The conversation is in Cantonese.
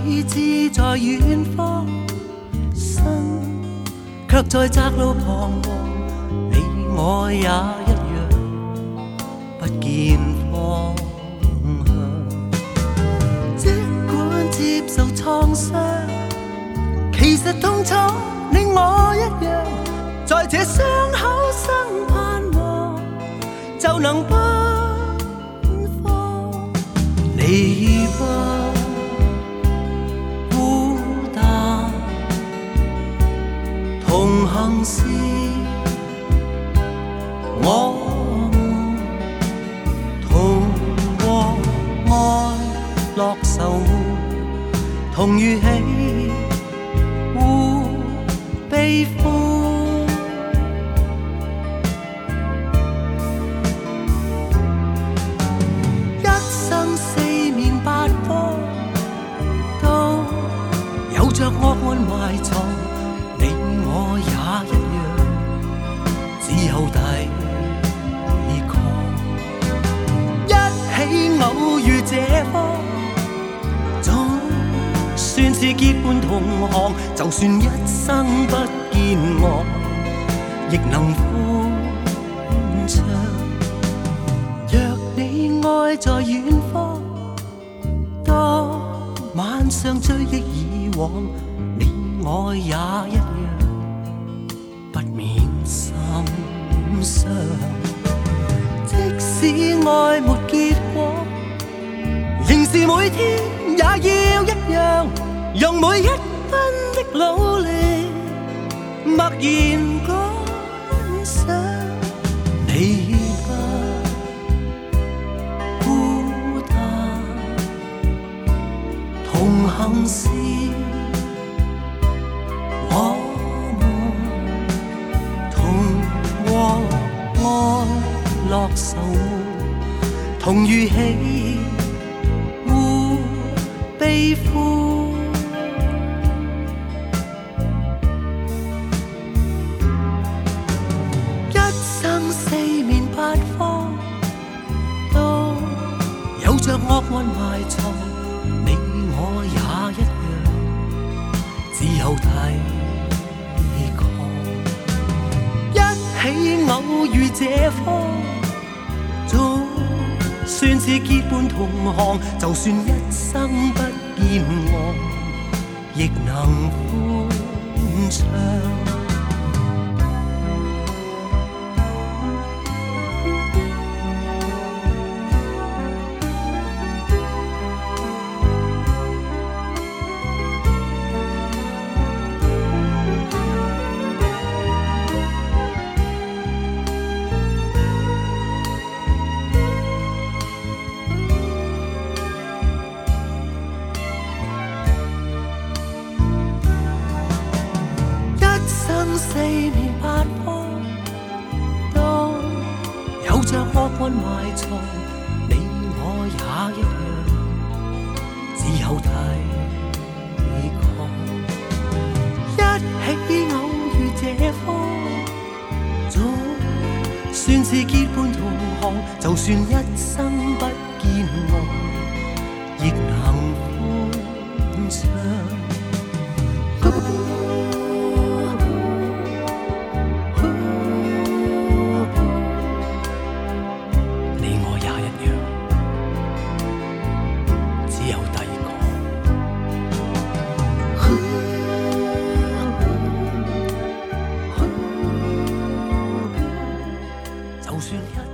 位置在远方，心却在窄路彷徨。你我也一样，不见方向。即管接受創傷，其實痛楚你我一樣，在這傷口生盼望，就能不放。你不孤單，同行時我們同過愛樂愁，同預起互悲歡。一生四面八方都有着惡案埋藏，你我也一樣，只有抵抗。一起偶遇這方，總算是結伴同行，就算一生不見我，亦能歡暢。若你愛在遠方，當晚上追憶以往，你我也一樣，不免心傷。即使愛沒結果，仍是每天也要一樣，用每一分的努力默然感想。你不孤單，同行時我們同過愛樂愁，同預起互悲歡。一生四面八方都有着惡案埋藏，你我也一樣，只有抵抗。一起偶遇這方，總算是結伴同行，就算一生不見我，亦能歡暢。四面八方都有着惡案埋藏，你我也一樣，只有抵抗。一起偶遇這方，總算是結伴同行，就算一生不見我，亦能歡暢。就算一